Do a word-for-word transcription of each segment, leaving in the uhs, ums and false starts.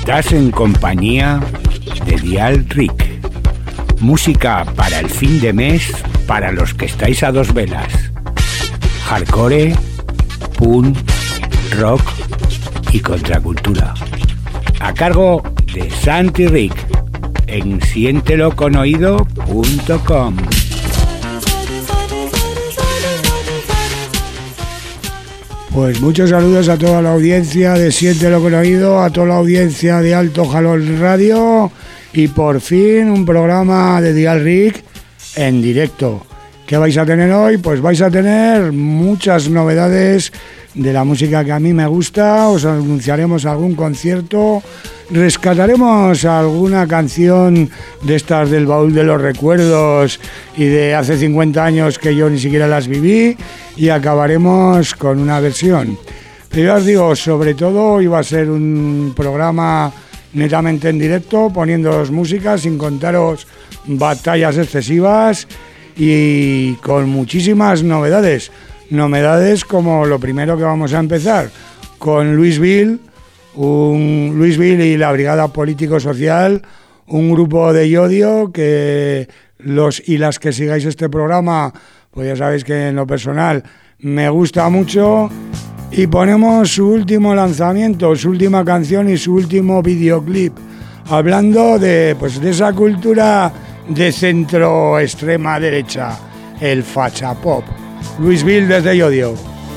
Estás en compañía de Dial Rick. Música para el fin de mes, para los que estáis a dos velas. Hardcore, punk, rock y contracultura. A cargo de Santi Rick en siéntelo con oído punto com. Pues muchos saludos a toda la audiencia de Siéntelo con Oído, a toda la audiencia de Alto Jalón Radio y por fin un programa de Dial Rick en directo. ¿Qué vais a tener hoy? Pues vais a tener muchas novedades de la música que a mí me gusta, os anunciaremos algún concierto, rescataremos alguna canción de estas del baúl de los recuerdos y de hace cincuenta años que yo ni siquiera las viví y acabaremos con una versión. Pero ya os digo, sobre todo iba a ser un programa netamente en directo, poniéndoos música sin contaros batallas excesivas y con muchísimas novedades. Novedades como lo primero que vamos a empezar con Luis Bill, un Luis Bill y la Brigada Político Social, un grupo de Yodio que los y las que sigáis este programa, pues ya sabéis que en lo personal me gusta mucho, y ponemos su último lanzamiento, su última canción y su último videoclip, hablando de pues de esa cultura de centro extrema derecha, el facha pop. Luis Bill desde Yodio.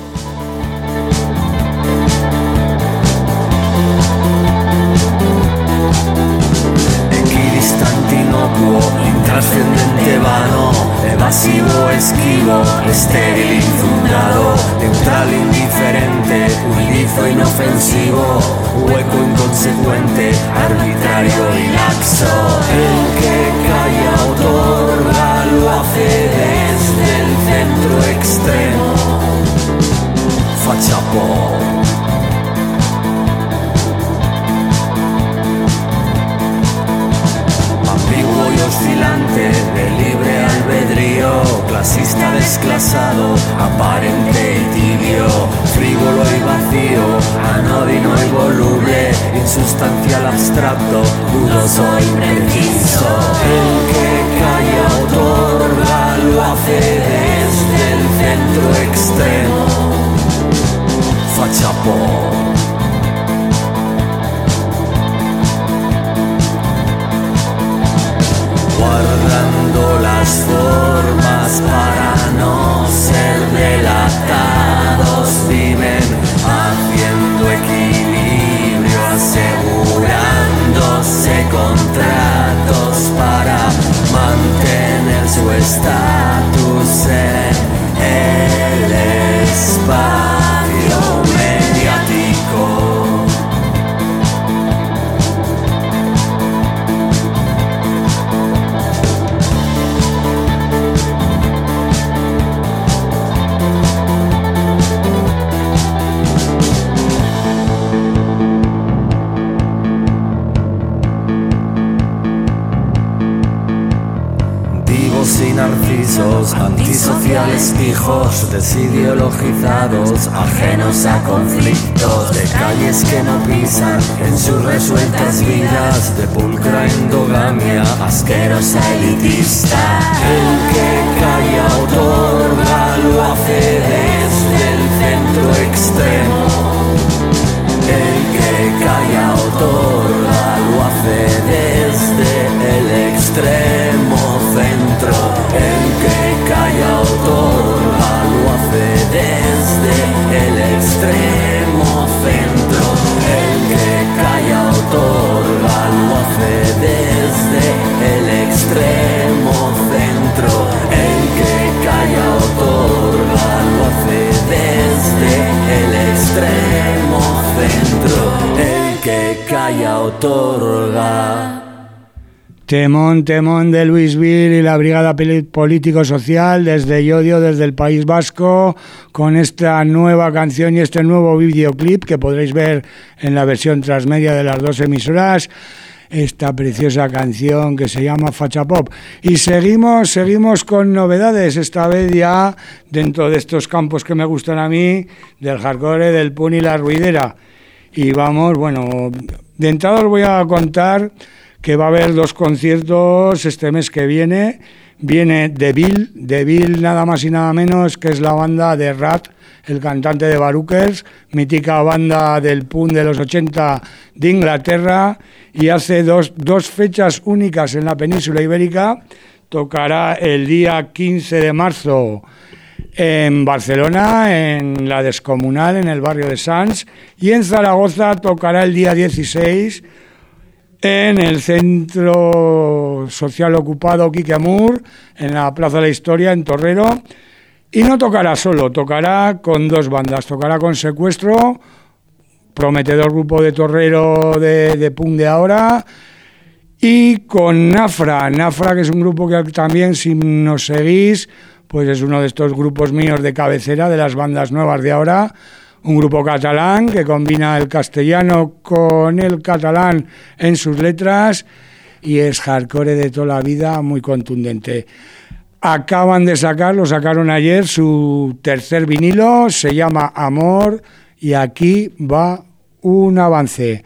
Equidistante, inocuo, intrascendente, vano, evasivo, esquivo, estéril, infundado, neutral, indiferente, huidizo, inofensivo, hueco, inconsecuente, arbitrario y laxo. El que calla otorga, lo hace desde el centro extremo, facha pop. Ambiguo y oscilante, de libre albedrío, clasista desclasado, aparente y tibio, frívolo y vacío, anodino y voluble, insustancial, abstracto, dudoso y preciso. El que calla otorga, lo hace desde el centro extremo, facha pop. Guardando las formas para no ser delatados, viven haciendo equilibrio, asegurándose contratos para mantener su estatus en el espacio mediático. Narcisos, antisociales fijos, desideologizados, ajenos a conflictos, de calles que no pisan en sus resueltas vidas, de pulcra endogamia, asquerosa elitista. El que calla otorga, lo hace desde el centro extremo. El que calla otorga, lo hace desde el extremo centro. El que calla otorga, lo hace desde el extremo centro. El que calla otorga, lo hace desde el extremo centro. El que calla otorga, lo hace desde el extremo centro. El que calla otorga. Temón, temón de Luis Bill y la Brigada Político Social desde Yodio, desde el País Vasco, con esta nueva canción y este nuevo videoclip que podréis ver en la versión transmedia de las dos emisoras. Esta preciosa canción que se llama Facha Pop. Y seguimos, seguimos con novedades, esta vez ya dentro de estos campos que me gustan a mí, del hardcore, del punk y la ruidera. Y vamos, bueno, De entrada os voy a contar que va a haber dos conciertos este mes que viene. Viene The Bill, The Bill nada más y nada menos que es la banda de Rat, el cantante de Barookers, mítica banda del punk de los ochenta de Inglaterra, y hace dos, dos fechas únicas en la península ibérica. Tocará el día quince de marzo en Barcelona, en la Descomunal, en el barrio de Sants, y en Zaragoza tocará el día dieciséis en el Centro Social Ocupado Quique Amur, en la Plaza de la Historia, en Torrero. Y no tocará solo, tocará con dos bandas. Tocará con Secuestro, prometedor grupo de Torrero de, de punk de ahora, y con Nafra. Nafra, que es un grupo que también, si nos seguís, pues es uno de estos grupos míos de cabecera, de las bandas nuevas de ahora. Un grupo catalán que combina el castellano con el catalán en sus letras y es hardcore de toda la vida, muy contundente. Acaban de sacar, lo sacaron ayer, su tercer vinilo, se llama Amor, y aquí va un avance.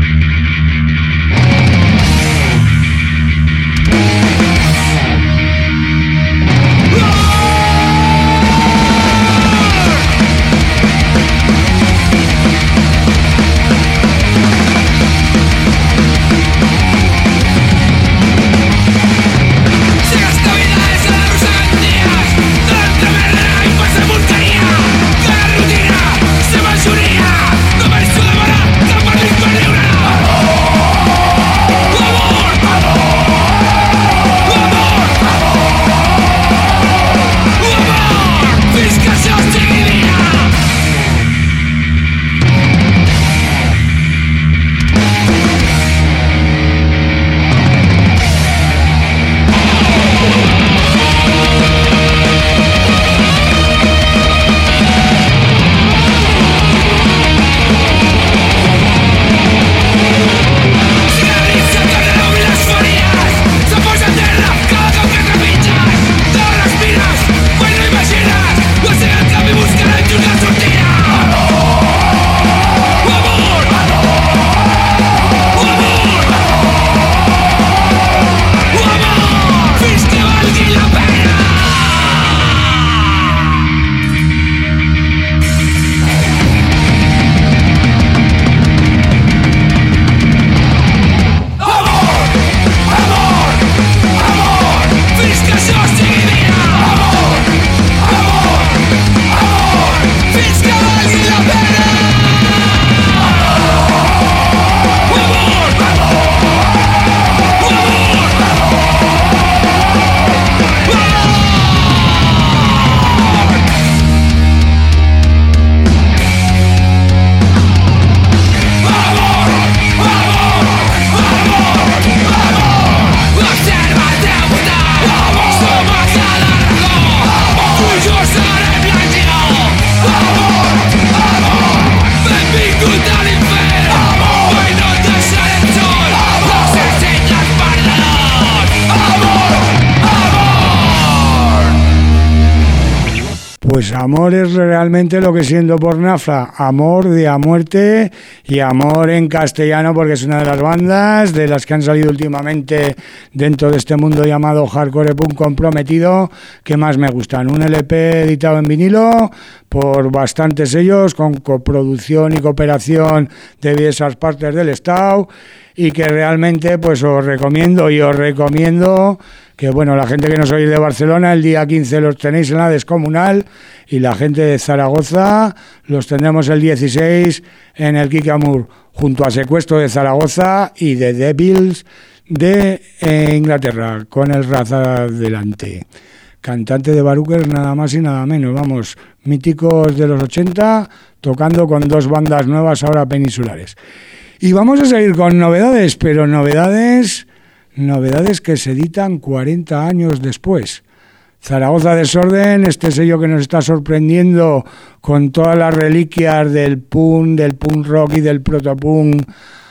Pues amor es realmente lo que siento por Nafra, amor de a muerte y amor en castellano, porque es una de las bandas de las que han salido últimamente dentro de este mundo llamado hardcore punk comprometido que más me gustan. Un L P editado en vinilo por bastantes sellos, con coproducción y cooperación de diversas partes del Estado, y que realmente pues os recomiendo y os recomiendo que, bueno, la gente que no sois de Barcelona, el día quince los tenéis en la Descomunal, y la gente de Zaragoza los tendremos el dieciséis en el Quique Amur, junto a Secuestro de Zaragoza y de The Bills de eh, Inglaterra, con el Raza delante. Cantante de Barookers nada más y nada menos, vamos, míticos de los ochenta, tocando con dos bandas nuevas ahora peninsulares. Y vamos a seguir con novedades, pero novedades... Novedades que se editan cuarenta años después. Zaragoza Desorden, este sello que nos está sorprendiendo con todas las reliquias del punk, del punk rock y del protopunk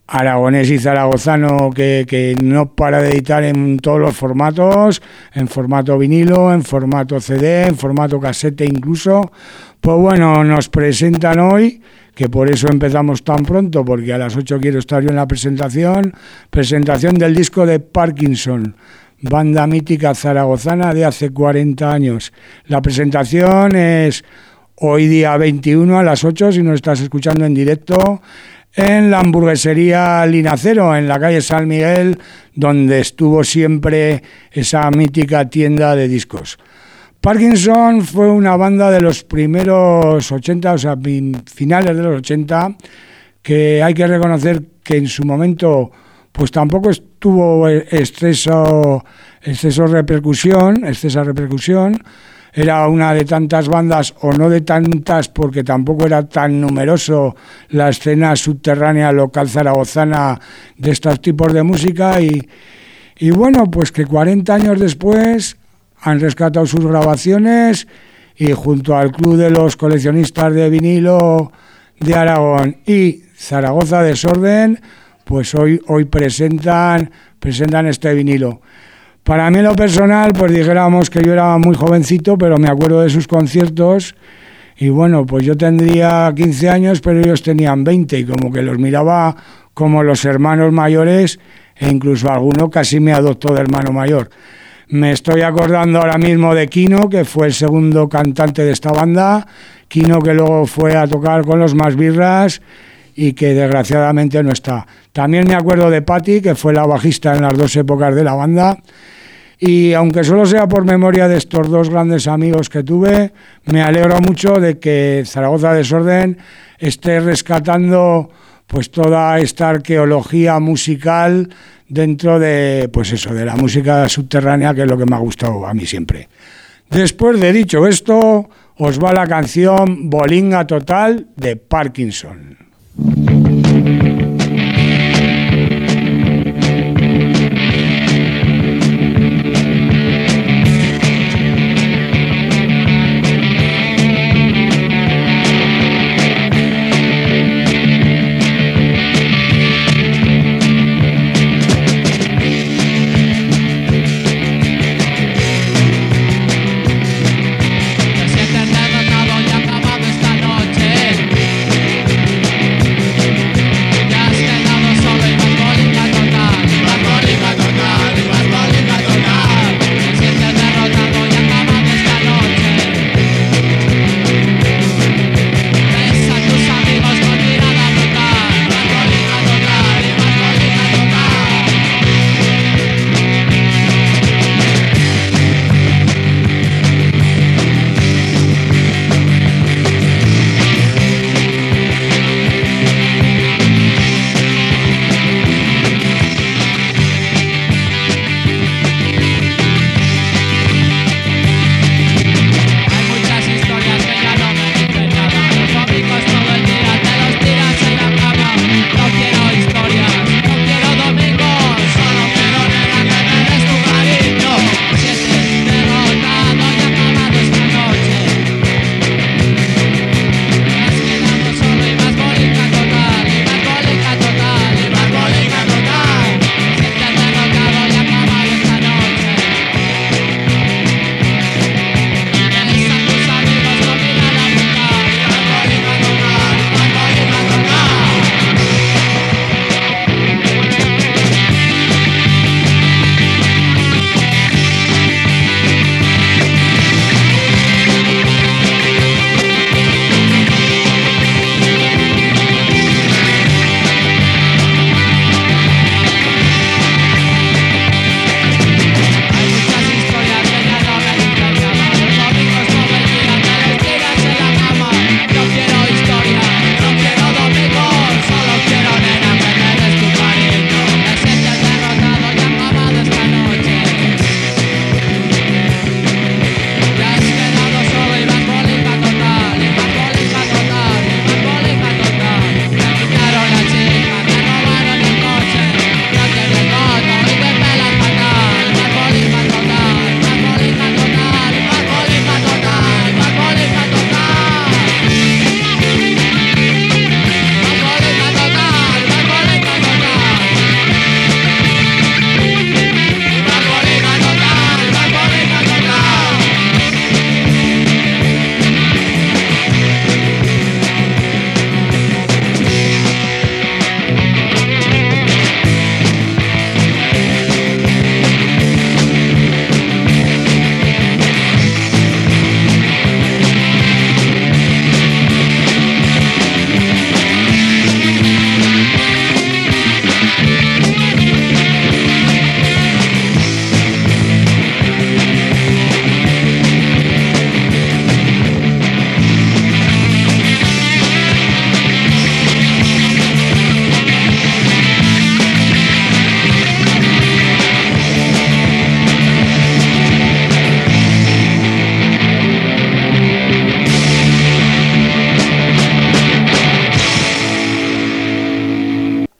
aragonés y zaragozano que, que no para de editar en todos los formatos, en formato vinilo, en formato C D, en formato casete incluso. Pues bueno, nos presentan hoy, que por eso empezamos tan pronto, porque a las ocho quiero estar yo en la presentación, presentación del disco de Parkinson, banda mítica zaragozana de hace cuarenta años. La presentación es hoy día veintiuno a las ocho, si nos estás escuchando en directo, en la hamburguesería Linacero, en la calle San Miguel, donde estuvo siempre esa mítica tienda de discos. Parkinson fue una banda de los primeros ochenta, o sea, finales de los ochenta, que hay que reconocer que en su momento pues tampoco estuvo exceso, exceso repercusión, excesa repercusión. Era una de tantas bandas, o no de tantas, porque tampoco era tan numeroso la escena subterránea local zaragozana de estos tipos de música. Y, y bueno, pues que cuarenta años después han rescatado sus grabaciones y junto al Club de los Coleccionistas de Vinilo de Aragón y Zaragoza Desorden, pues hoy, hoy presentan, presentan este vinilo. Para mí en lo personal, pues dijéramos que yo era muy jovencito, pero me acuerdo de sus conciertos y bueno, pues yo tendría quince años, pero ellos tenían veinte y como que los miraba como los hermanos mayores e incluso alguno casi me adoptó de hermano mayor. Me estoy acordando ahora mismo de Kino, que fue el segundo cantante de esta banda, Kino que luego fue a tocar con los Masbirras y que desgraciadamente no está. También me acuerdo de Patti, que fue la bajista en las dos épocas de la banda. Y aunque solo sea por memoria de estos dos grandes amigos que tuve, me alegro mucho de que Zaragoza Desorden esté rescatando pues toda esta arqueología musical dentro de, pues eso, de la música subterránea, que es lo que me ha gustado a mí siempre. Después de dicho esto, os va la canción Bolinga Total de Parkinson. Se ha terminado y acabado esta noche.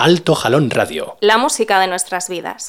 Alto Jalón Radio. La música de nuestras vidas.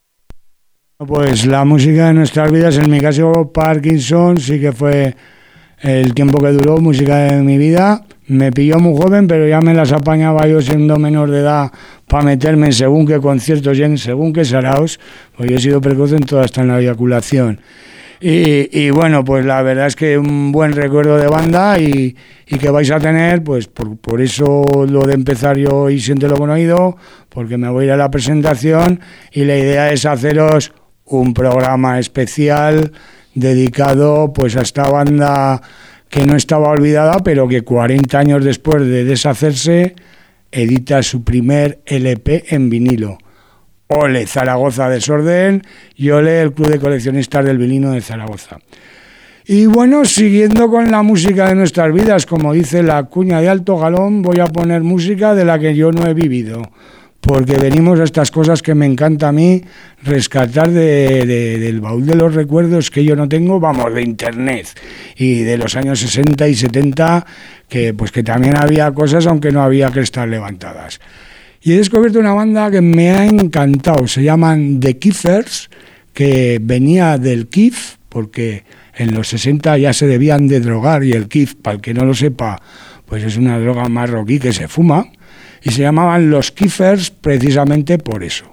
Pues la música de nuestras vidas, en mi caso Parkinson, sí que fue el tiempo que duró, música de mi vida. Me pilló muy joven, pero ya me las apañaba yo siendo menor de edad para meterme en según qué conciertos y en según qué saraos, pues yo he sido precoz en todo, hasta en la eyaculación. Y, y bueno, pues la verdad es que un buen recuerdo de banda y, y que vais a tener, pues por, por eso lo de empezar yo y siéntelo con oído, porque me voy a ir a la presentación y la idea es haceros un programa especial dedicado pues a esta banda que no estaba olvidada, pero que cuarenta años después de deshacerse edita su primer L P en vinilo. Ole Zaragoza Desorden y ole el Club de Coleccionistas del Vinilo de Zaragoza. Y bueno, siguiendo con la música de nuestras vidas, como dice la cuña de Alto Jalón, voy a poner música de la que yo no he vivido, porque venimos a estas cosas que me encanta a mí rescatar de, de, del baúl de los recuerdos que yo no tengo, vamos, de internet y de los años sesenta y setenta, que pues que también había cosas aunque no había crestas levantadas. Y he descubierto una banda que me ha encantado, se llaman The Kiffers, que venía del Kif, porque en los sesenta ya se debían de drogar, y el Kif, para el que no lo sepa, pues es una droga marroquí que se fuma, y se llamaban los Kiffers precisamente por eso.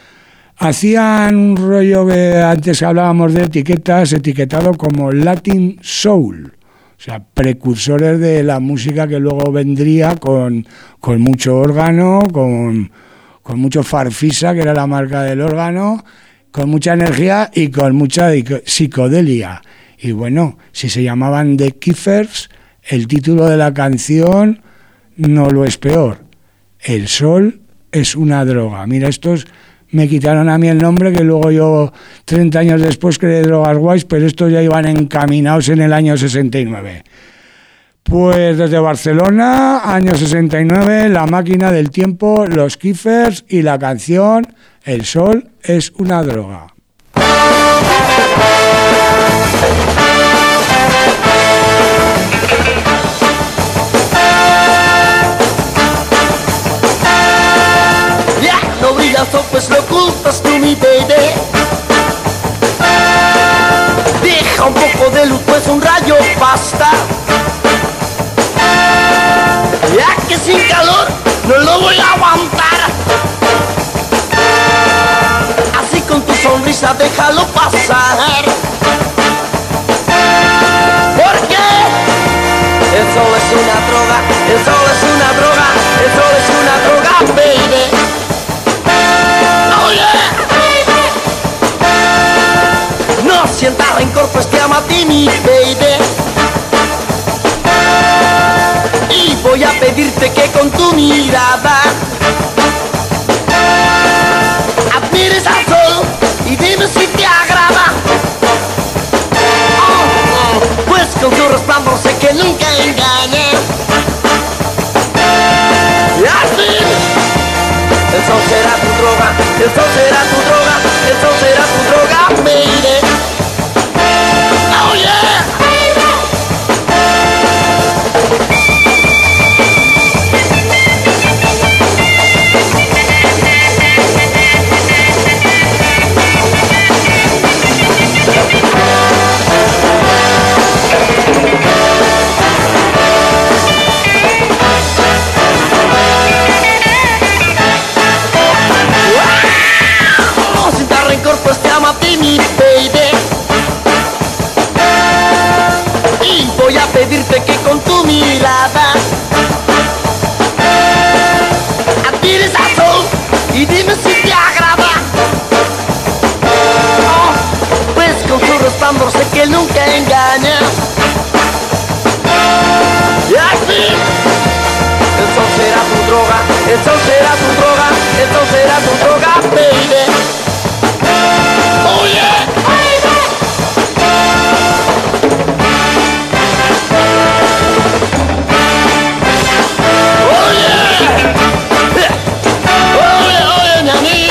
Hacían un rollo que antes hablábamos de etiquetas, etiquetado como Latin Soul, o sea, precursores de la música que luego vendría con, con mucho órgano, con, con mucho farfisa, que era la marca del órgano, con mucha energía y con mucha psicodelia. Y bueno, si se llamaban The Kiffers, el título de la canción no lo es peor. El sol es una droga. Mira, estos me quitaron a mí el nombre, que luego yo treinta años después creé Drogas Guays, pero estos ya iban encaminados en el año sesenta y nueve. Pues desde Barcelona, año sesenta y nueve, La Máquina del Tiempo, Los Kiffers y la canción El sol es una droga. No brillas, pues lo ocultas tú, mi baby. Deja un poco de luz, pues un rayo basta. Ya que sin calor no lo voy a aguantar. Así con tu sonrisa déjalo pasar. Porque el sol es una droga, el sol es una droga, el sol es una droga, baby. No sientas rencor, pues te amo a ti, mi baby. Y voy a pedirte que con tu mirada admires al sol y dime si te agrada. Oh, oh, pues con tu resplandor sé que nunca engaña. Y así el sol será tu droga, el sol será tu droga, el sol será tu droga, baby. Oh yeah, pues te amo a ti, mi baby. Y voy a pedirte que con tu mirada admires al sol y dime si te agrada. Oh, pues con su resplandor sé que nunca engaña. Y así el sol será tu droga, el sol será tu droga, el sol será tu droga, baby. Oh yeah! Oh yeah! Oh yeah, oh yeah, nani!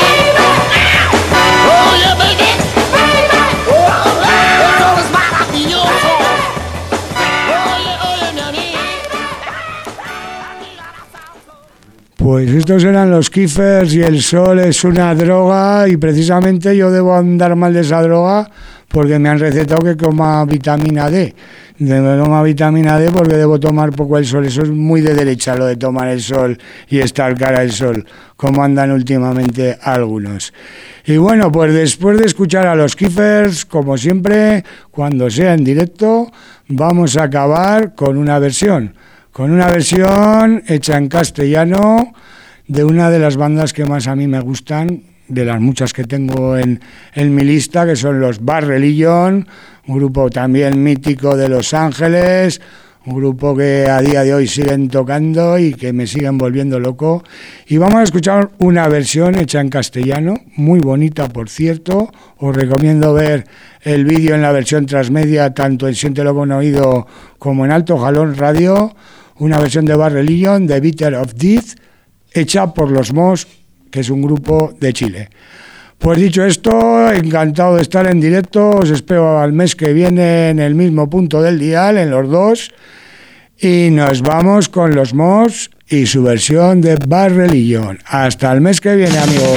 Oh yeah, baby! Oh yeah, todo es maravilloso! Oh yeah, oh yeah, nani! Pues estos eran los Keepers y el sol es una droga y precisamente yo debo andar mal de esa droga porque me han recetado que coma vitamina D. Debo tomar vitamina D porque debo tomar poco el sol. Eso es muy de derecha lo de tomar el sol y estar cara al sol, como andan últimamente algunos. Y bueno, pues después de escuchar a los Keepers, como siempre, cuando sea en directo, vamos a acabar con una versión. Con una versión hecha en castellano de una de las bandas que más a mí me gustan, de las muchas que tengo en, en mi lista, que son los Bad Religion, un grupo también mítico de Los Ángeles, un grupo que a día de hoy siguen tocando y que me siguen volviendo loco. Y vamos a escuchar una versión hecha en castellano, muy bonita por cierto. Os recomiendo ver el vídeo en la versión transmedia, tanto en Siéntelo con Oído como en Alto Jalón Radio. Una versión de Bad Religion, The Bitter of Death, hecha por Los Mos, que es un grupo de Chile. Pues dicho esto, encantado de estar en directo, os espero al mes que viene en el mismo punto del dial, en los dos, y nos vamos con Los Mos y su versión de Bad Religion. Hasta el mes que viene, amigos.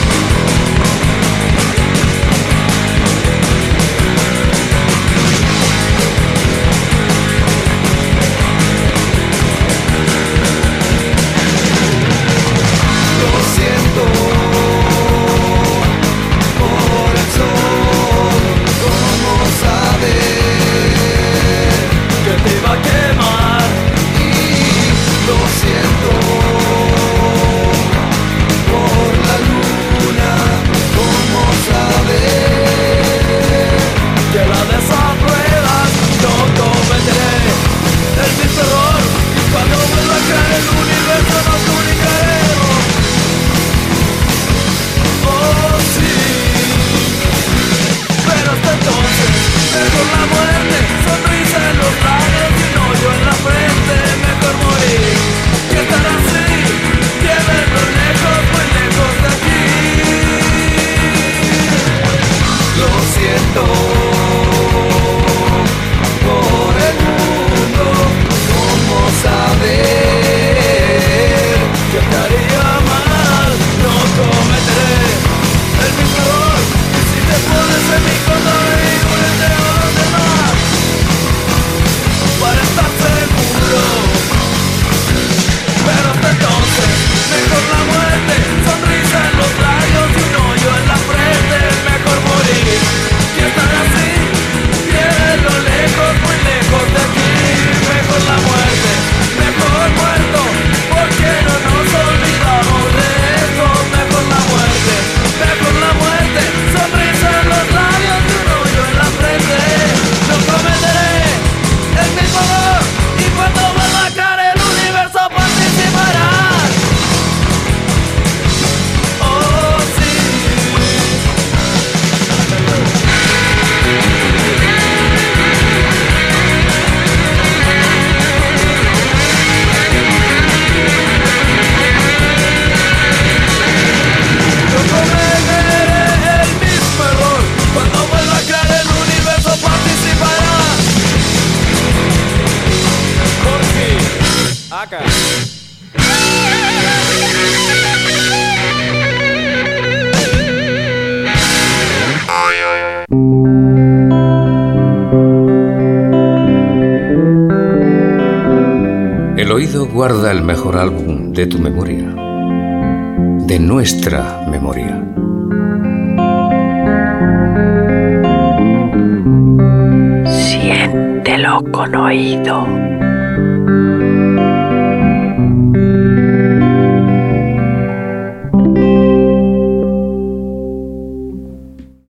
El oído guarda el mejor álbum de tu memoria, de nuestra memoria. Siéntelo con oído.